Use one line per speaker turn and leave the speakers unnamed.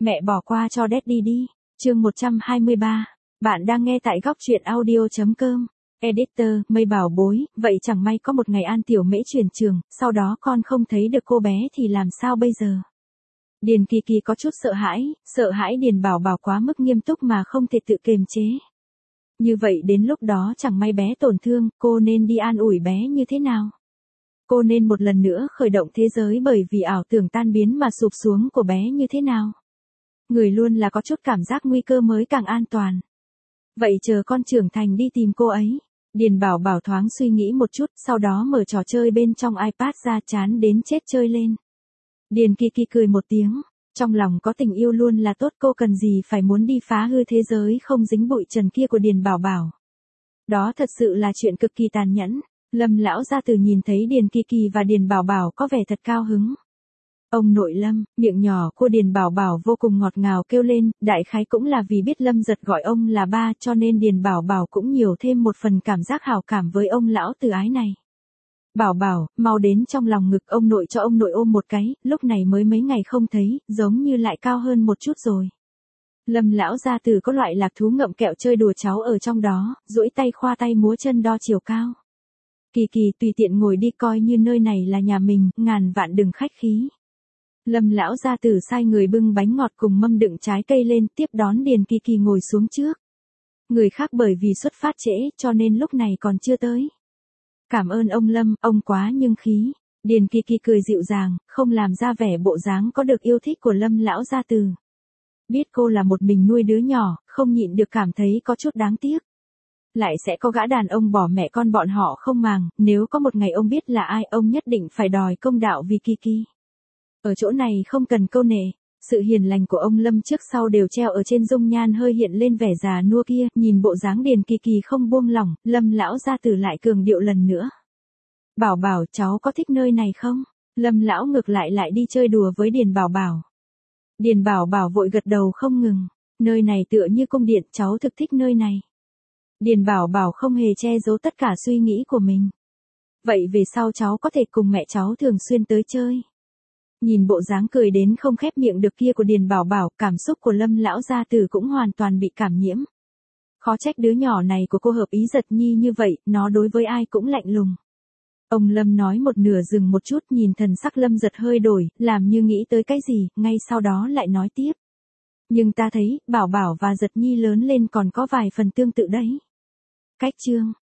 Mẹ bỏ qua cho Daddy đi. Chương 123. Bạn đang nghe tại góc truyện audio.com. Editor, Mây bảo bối, vậy chẳng may có một ngày An Tiểu Mễ chuyển trường, sau đó con không thấy được cô bé thì làm sao bây giờ? Điền Kỳ Kỳ có chút sợ hãi Điền Bảo Bảo quá mức nghiêm túc mà không thể tự kiềm chế. Như vậy đến lúc đó chẳng may bé tổn thương, cô nên đi an ủi bé như thế nào? Cô nên một lần nữa khởi động thế giới bởi vì ảo tưởng tan biến mà sụp xuống của bé như thế nào? Người luôn là có chút cảm giác nguy cơ mới càng an toàn. Vậy chờ con trưởng thành đi tìm cô ấy. Điền Bảo Bảo thoáng suy nghĩ một chút, sau đó mở trò chơi bên trong iPad ra chán đến chết chơi lên. Điền Kỳ Kỳ cười một tiếng, trong lòng có tình yêu luôn là tốt, cô cần gì phải muốn đi phá hư thế giới không dính bụi trần kia của Điền Bảo Bảo. Đó thật sự là chuyện cực kỳ tàn nhẫn. Lâm lão gia tử nhìn thấy Điền Kỳ Kỳ và Điền Bảo Bảo có vẻ thật cao hứng. Ông nội Lâm, miệng nhỏ của Điền Bảo Bảo vô cùng ngọt ngào kêu lên, đại khái cũng là vì biết Lâm Giật gọi ông là ba cho nên Điền Bảo Bảo cũng nhiều thêm một phần cảm giác hảo cảm với ông lão từ ái này. Bảo Bảo, mau đến trong lòng ngực ông nội cho ông nội ôm một cái, lúc này mới mấy ngày không thấy, giống như lại cao hơn một chút rồi. Lâm lão gia tử có loại lạc thú ngậm kẹo chơi đùa cháu ở trong đó, duỗi tay khoa tay múa chân đo chiều cao. Kỳ Kỳ tùy tiện ngồi đi, coi như nơi này là nhà mình, ngàn vạn đừng khách khí. Lâm lão gia tử sai người bưng bánh ngọt cùng mâm đựng trái cây lên, tiếp đón Điền Kỳ Kỳ ngồi xuống trước. Người khác bởi vì xuất phát trễ cho nên lúc này còn chưa tới. Cảm ơn ông Lâm, ông quá nhưng khí. Điền Kỳ Kỳ cười dịu dàng, không làm ra vẻ bộ dáng có được yêu thích của Lâm lão gia tử. Biết cô là một mình nuôi đứa nhỏ, không nhịn được cảm thấy có chút đáng tiếc. Lại sẽ có gã đàn ông bỏ mẹ con bọn họ không màng, nếu có một ngày ông biết là ai, ông nhất định phải đòi công đạo vì Kỳ Kỳ. Ở chỗ này không cần câu nệ, sự hiền lành của ông Lâm trước sau đều treo ở trên dung nhan hơi hiện lên vẻ già nua kia, nhìn bộ dáng Điền Kỳ Kỳ không buông lỏng, Lâm lão gia tử lại cường điệu lần nữa. Bảo Bảo, cháu có thích nơi này không? Lâm lão ngược lại đi chơi đùa với Điền Bảo Bảo. Điền Bảo Bảo vội gật đầu không ngừng, nơi này tựa như cung điện, cháu thực thích nơi này. Điền Bảo Bảo không hề che giấu tất cả suy nghĩ của mình. Vậy về sau cháu có thể cùng mẹ cháu thường xuyên tới chơi. Nhìn bộ dáng cười đến không khép miệng được kia của Điền Bảo Bảo, cảm xúc của Lâm lão gia tử cũng hoàn toàn bị cảm nhiễm. Khó trách đứa nhỏ này của cô hợp ý Giật Nhi như vậy, nó đối với ai cũng lạnh lùng. Ông Lâm nói một nửa dừng một chút, nhìn thần sắc Lâm Giật hơi đổi, làm như nghĩ tới cái gì, ngay sau đó lại nói tiếp. Nhưng ta thấy, Bảo Bảo và Giật Nhi lớn lên còn có vài phần tương tự đấy. Cách chương,